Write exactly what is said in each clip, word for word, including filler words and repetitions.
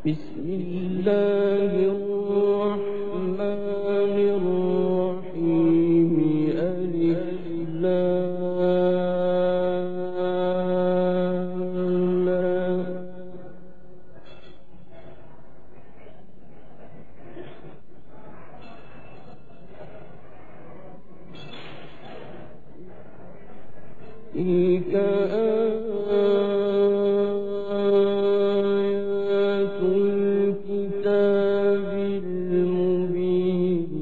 بسم الله الرحمن الرحيم ألف لام تلك آيات الكتاب المبين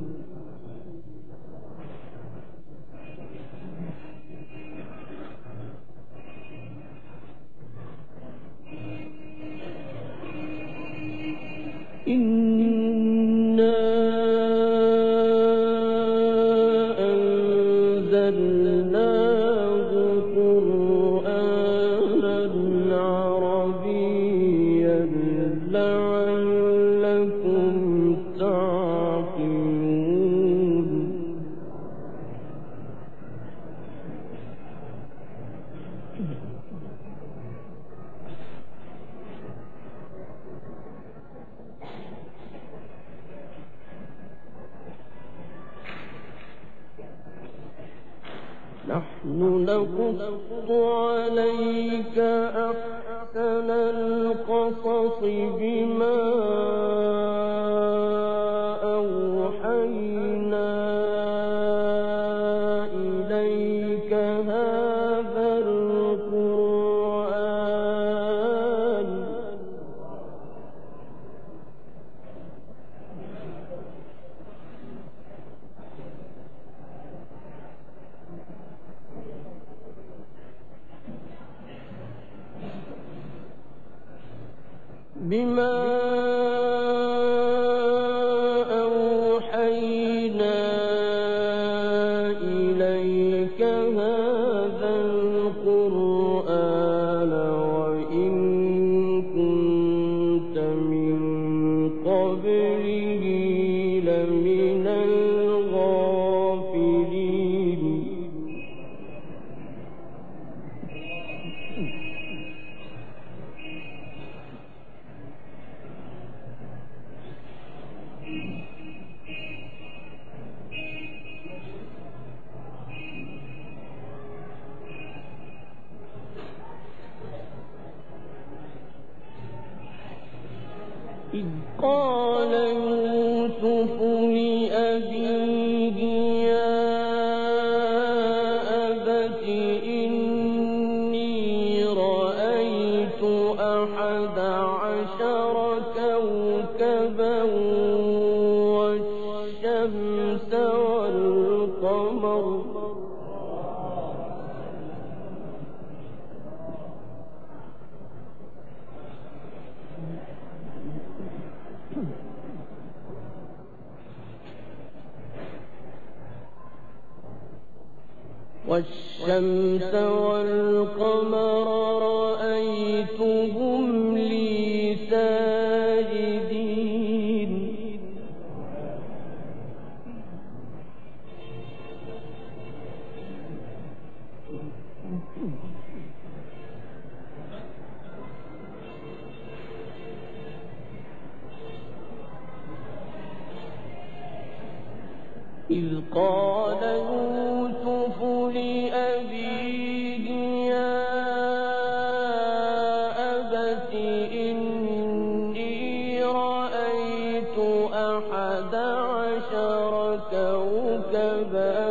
إنا أنزلناه قرآنا عربيا لعلكم تعقلون نحن نقص عليك أحسن القصص بما أوحينا إليك هذا القرآن بما أوحينا إليك هذا القرآن وإن كنت من قبله لمن الغافلين إذ قال يوسف لأبيه يا أبت إني رأيت أحد عشر كوكبا والشمس والقمر والشمس والقمر رأيتهم لي ساجدين إذ قال يوسف لأبيه يا أبت إني رأيت أحد عشر كوكبا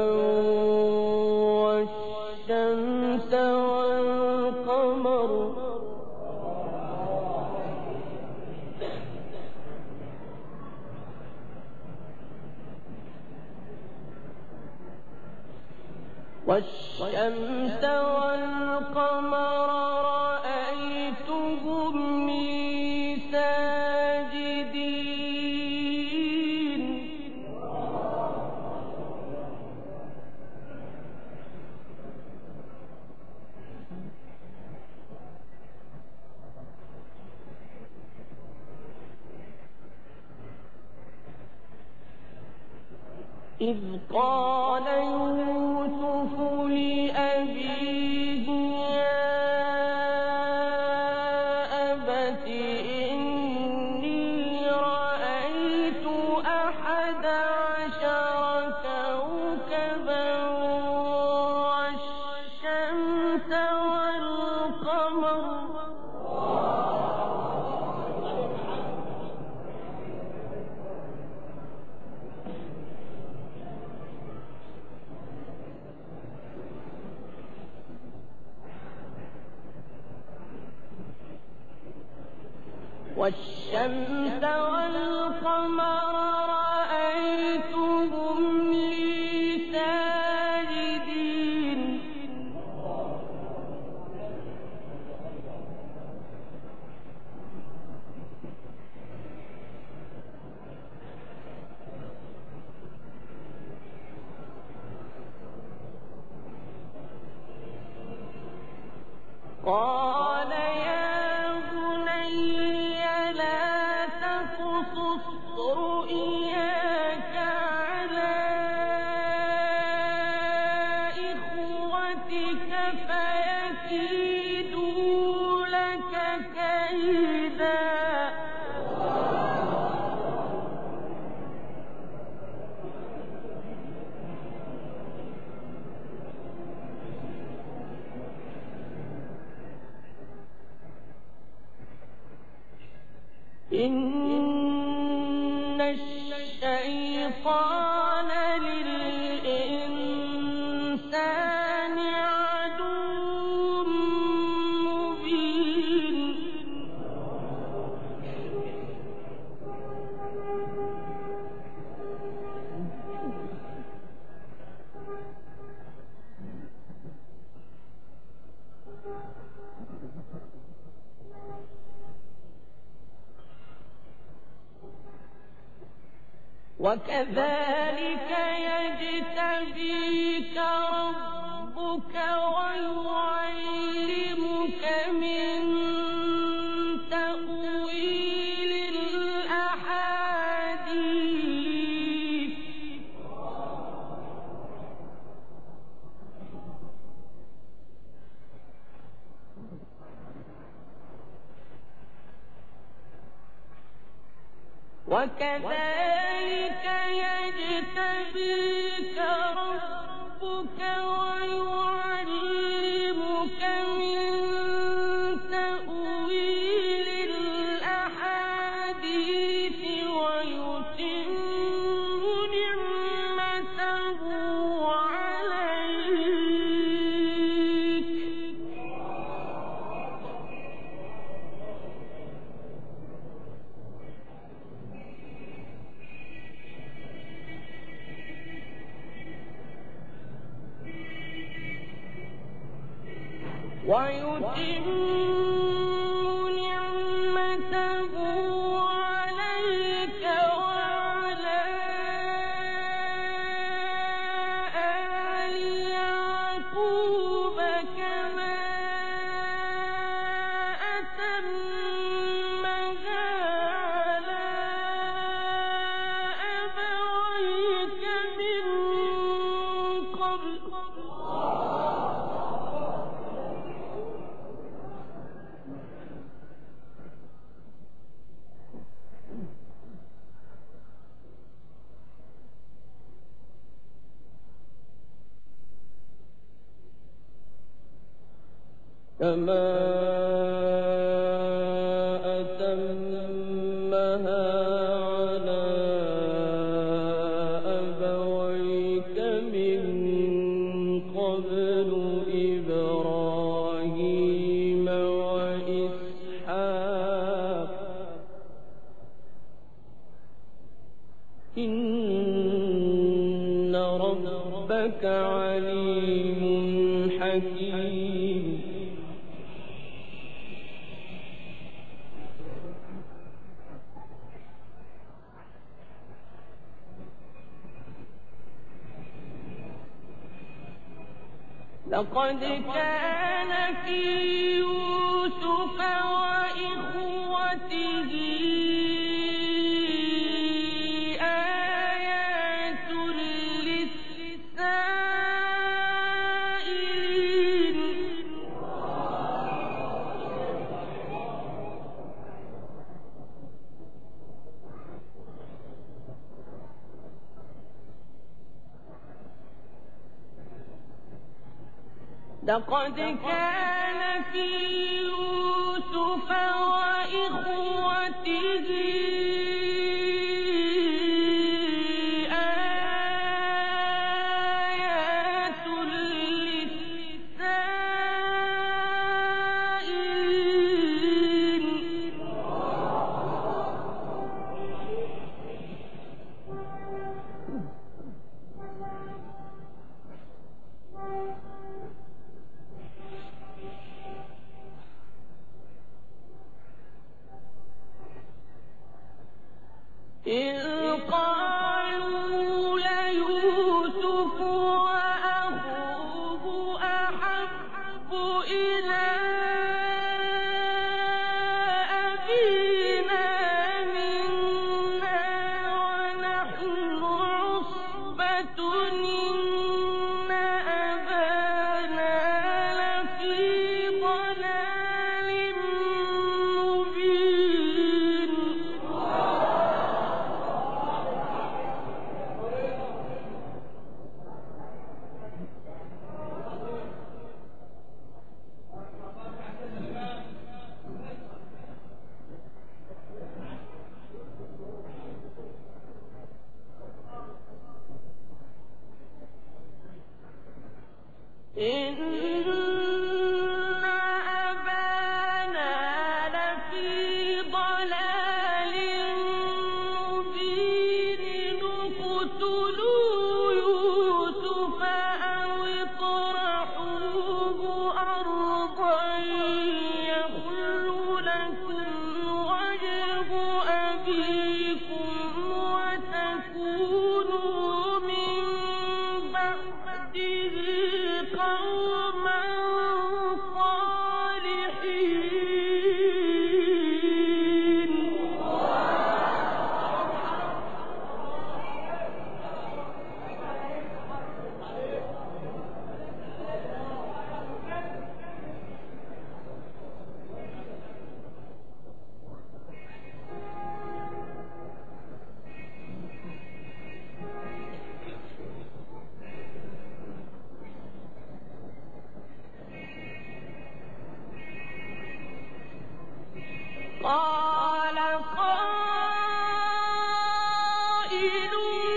والشمس والقمر والشمس والقمر رأيتهم لي ساجدين إذ قال يوسف لأبيه يا أبت إني والشمس والقمر رأيتهم لي ساجدين قال يا بني لا تقصص رؤياك على إخوتك فيكيدوا لك كيدا إن الشيطان للإنسان عدو مبين وكذلك يجتبيك ربك ويعلمك من تأويل الأحاديث وكذلك يجتبيك ربك ويعلمك من تأويل الأحاديث ويتم نعمته عليك ويتم نعمته عليك وعلى آل يعقوب كما أتمها على أبويك من قبل كما أتمها على أبويك من قبل إبراهيم وإسحاق إن ربك عليم حكيم لقد كان في يوسف وإخوته آيات للسائلين لقد كان في يوسف وإخوته آيات للسائلين إذ قالوا ليوسف وأخوه أحب إلى أبينا منا ونحن عصبة إن أبانا لفي ضلال مبين إن أبانا لفي ضلال مبين اقتلوا يوسف أو اطرحوه أرضا يخل لكم وجه أبيكم وتكونوا من بعده قوما صالحين قال قائل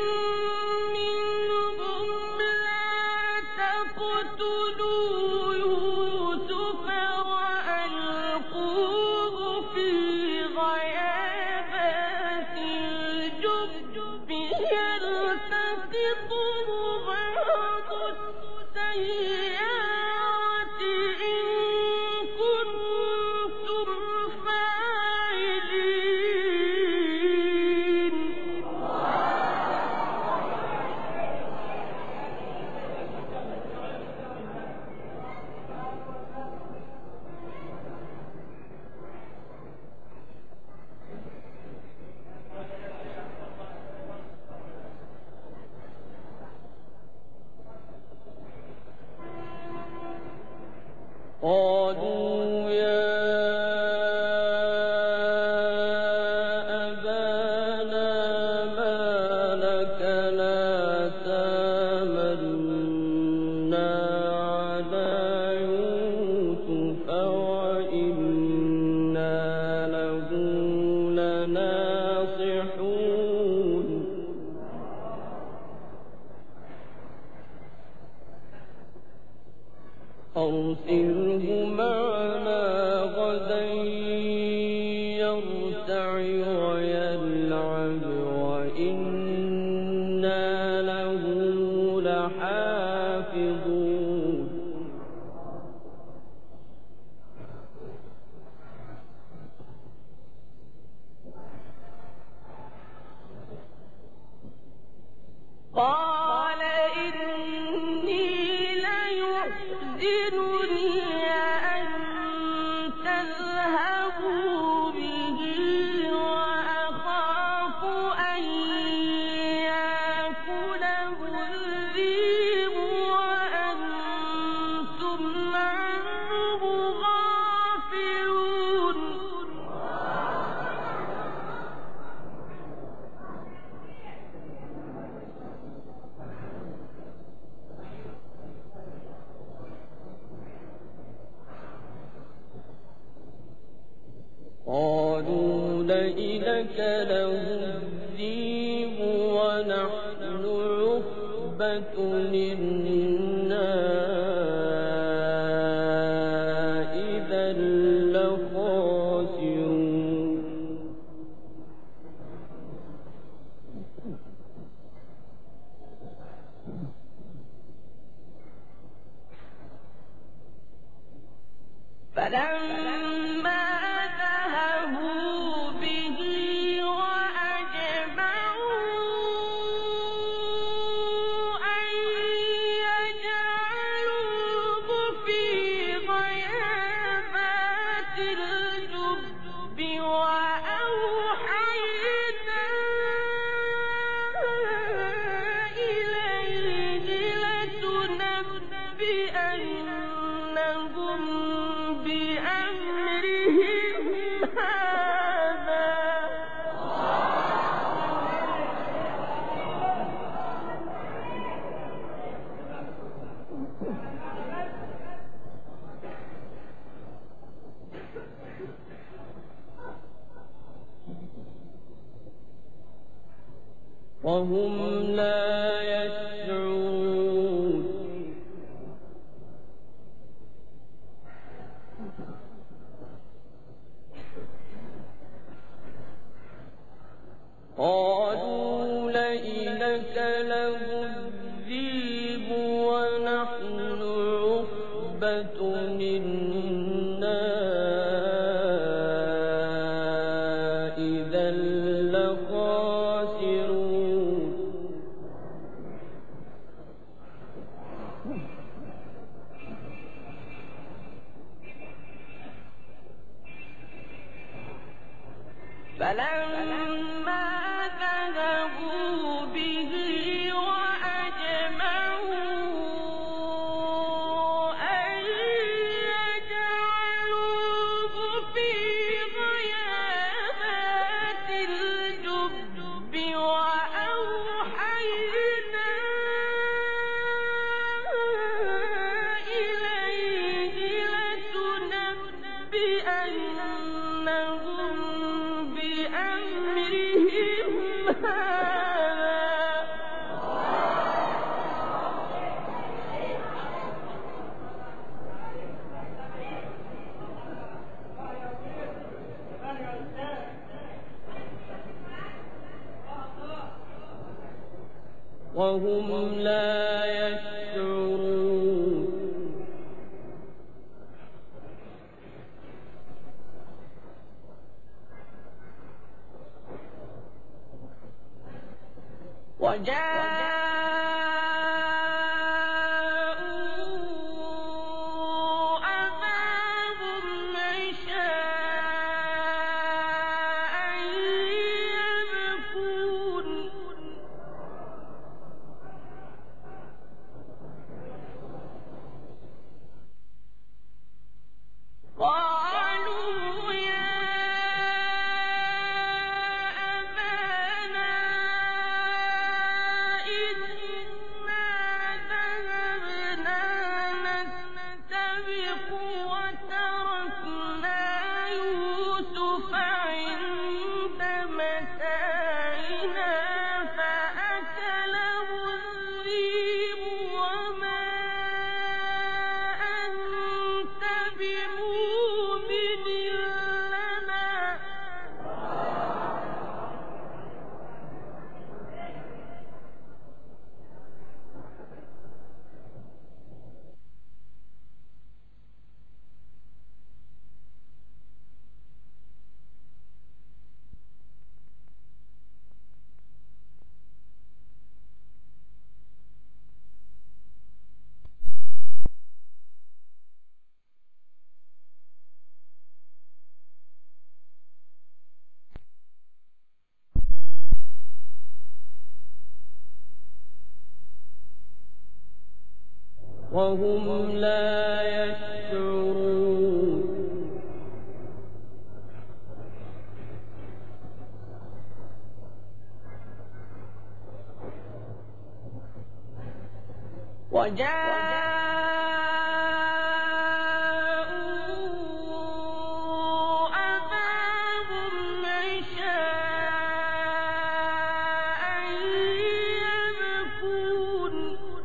منهم لا تقتلوا يوسف وألقوه في غيابات الجب يلتقطه بعض السيارة إن كنتم فاعلين قالوا يا أبانا ما لك لا تأمنا على يوسف وإنا له لناصحون أرسله معنا غدا يرتع ويلعب وإنا له لحافظون قال إني ليحزنني أن تذهبوا به وأخاف أن يأكله الذئب وأنتم عنه غافلون قالوا لئن أكله الذئب ونحن عصبة إنا إذا لخاسرون فلما ذهبوا به وأجمعوا وهم لا يشعرون قالوا لئن أكله الذئب ونحن عصبة إنا إذا لخاسرون فلما ذهبوا به وأجمعوا أن يجعلوه في غيابات الجب وأوحينا إليه لتنبئنهم بأمرهم هذا وهم لا يشعرون وجاءوا أباهم عشاء يبكون قالوا يا أبانا إنا ذهبنا نستبق وتركنا يوسف عند متاعنا فأكله الذئب وما أنت بمؤمن لنا وهم لا يشعرون وجاءوا أباهم عشاء يبكون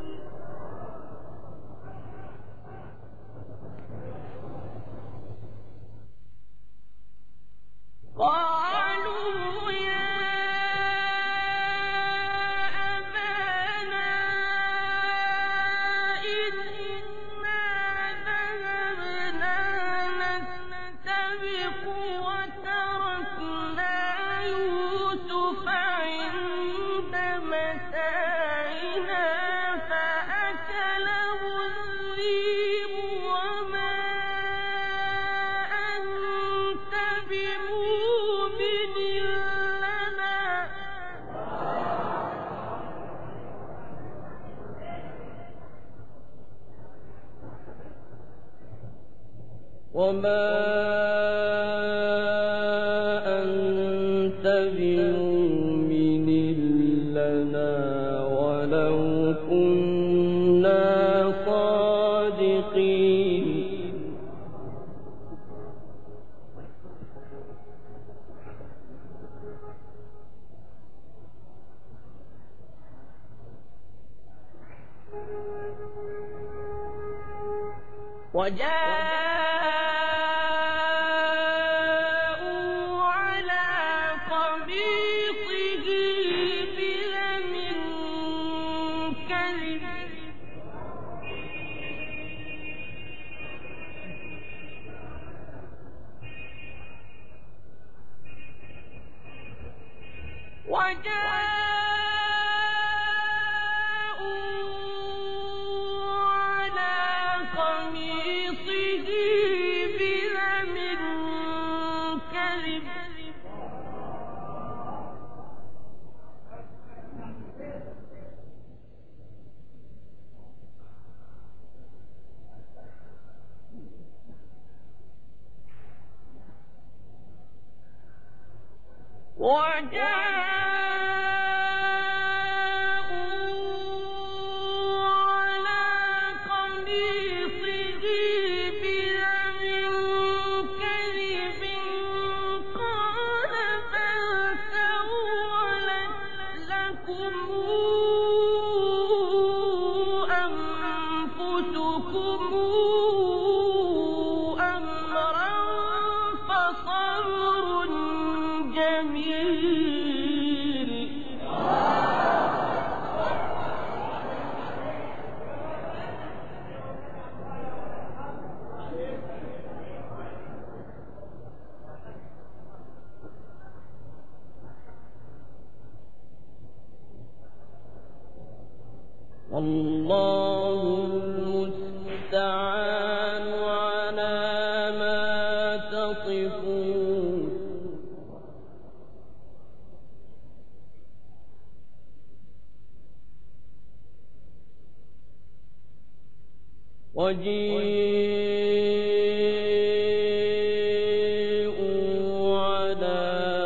قالوا يا أبانا إنا ذهبنا نستبق وتركنا يوسف عند متاعنا فأكله الذئب وما أنت بمؤمن لنا وما أنت بمؤمن لنا ولو كنا صادقين وجاءوا على قميصه بدم كذب والله المستعان على ما تصفون وجيءوا على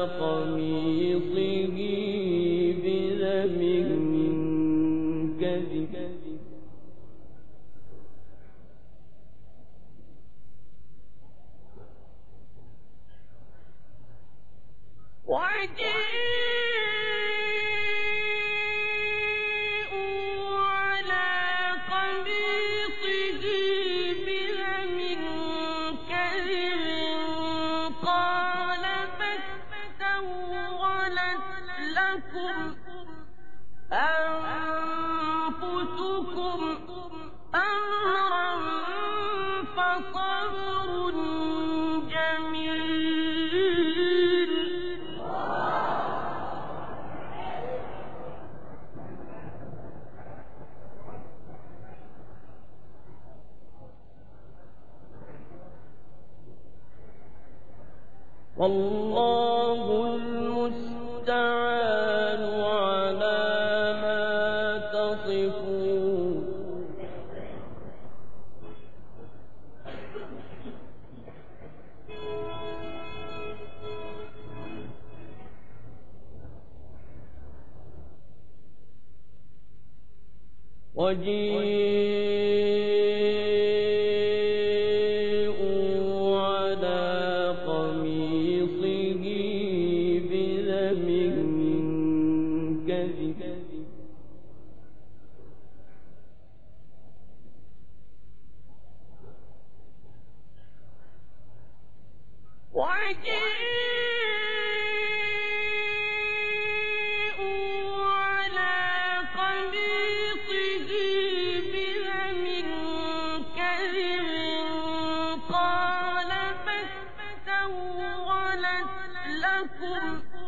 قميصه بدم كذب وجيءوا على قميصه بدم كذب قال بل سولت لكم أنفسكم أمرا فصبر جميل والله المستعان على ما تصفون وجيءوا على قميصه بدم كذب وجيءوا على قميصه بدم كذب قال بل سولت لكم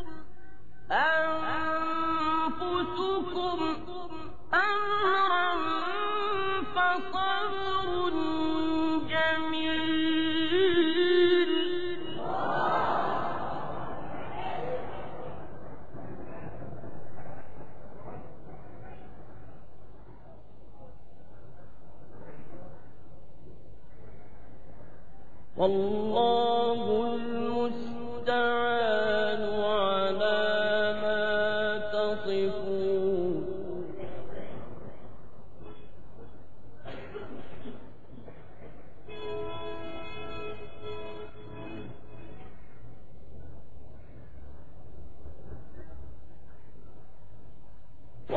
أنفسكم أمرا فصبر جميل والله المستعان على ما تصفون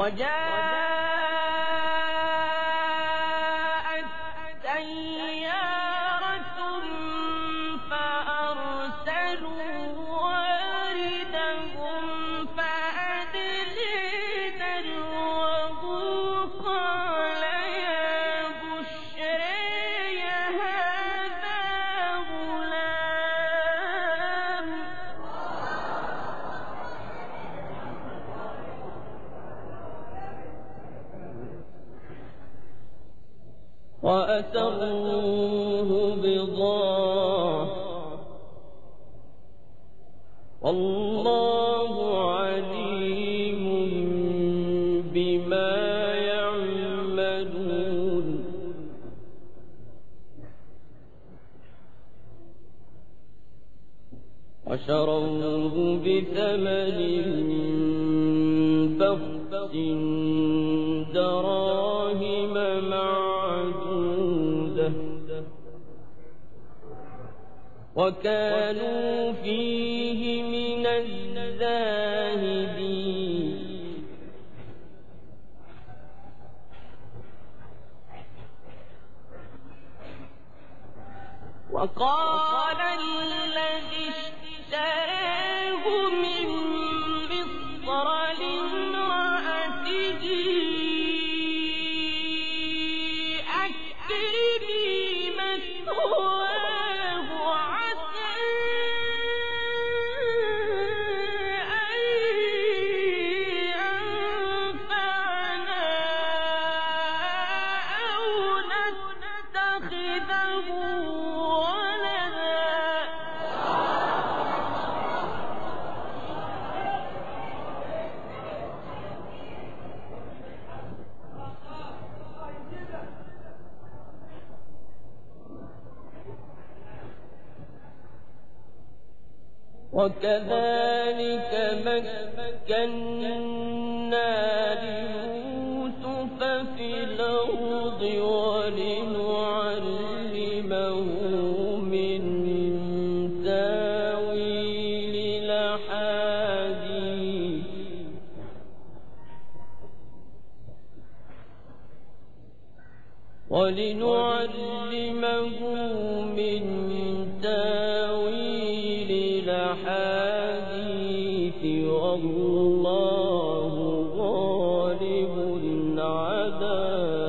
وجاءت سيارة وأسروه بضاعة والله عليم بما يعملون وشروه بثمن بخس دراهم معدودة وكانوا فيه من الزاهدين وقال الذي اشتراه من مصر لامرأته أكرمي مثواه عسى أن ينفعنا أو نتخذه وكذلك مكنا ليوسف في الأرض ولنعلمه من تاويل الأحاديث ولنعلمه من تاويل الأحاديث والله غالب على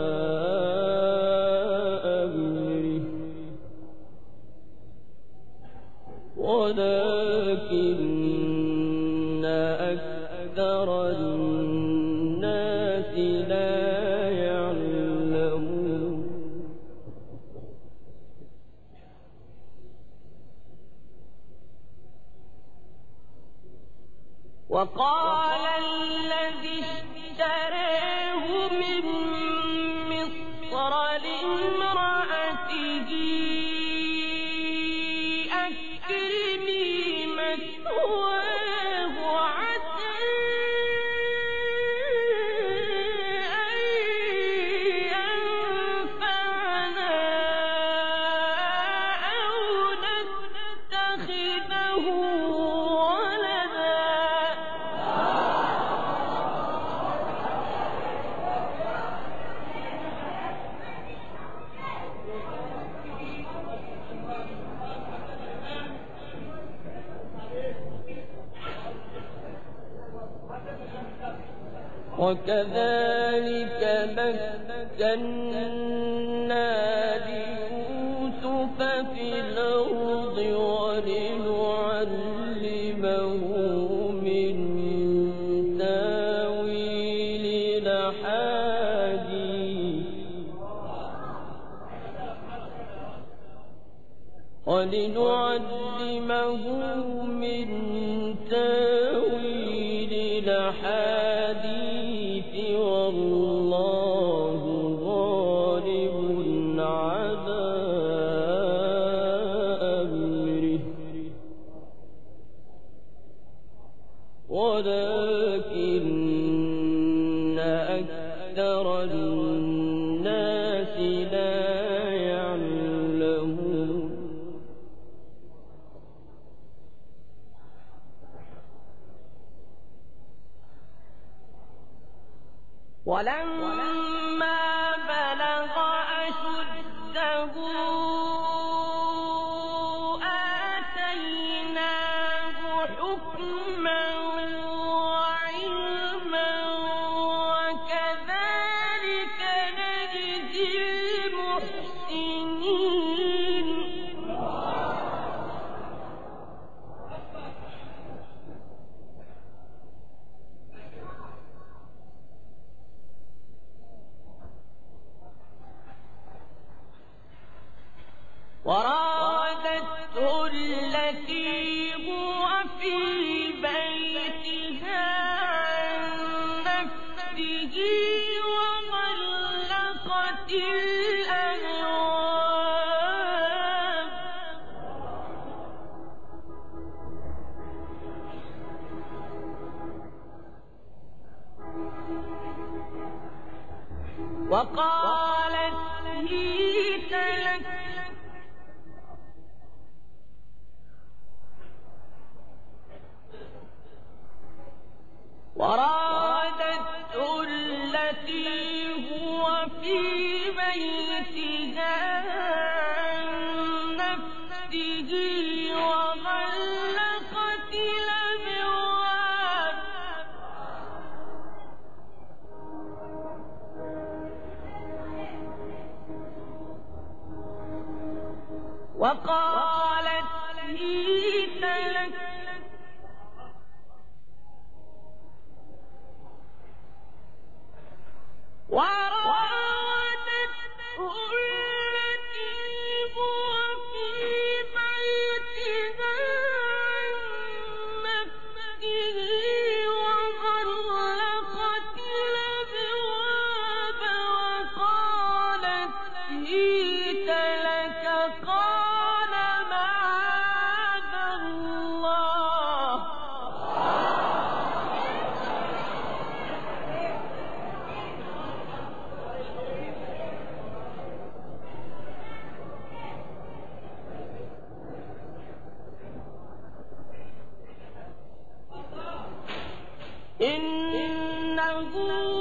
أمره ولكن أكثر الناس لا يعلمون وقال الذي اشتراه من مصر لامرأته أكرمي مثواه عسى أن ينفعنا أو نتخذه وكذلك مكنا ليوسف في الأرض ولنعلمه من تاويل الأحاديث ولنعلمه من تاويل الأحاديث والله غالب على أمره ولكن أكثر الناس لا يعلمون ولما بلغ أشده آتيناه حكما وعلما وكذلك نجزي المحسنين وقالت هيت لك وراودته التي هو في بيتها عن نفسه وغلقت الأبواب وقالت هيت لك وراودته التي هو في بيتها عن نفسه وغلقت الأبواب وقالت هيت لك قال معاذ الله إنه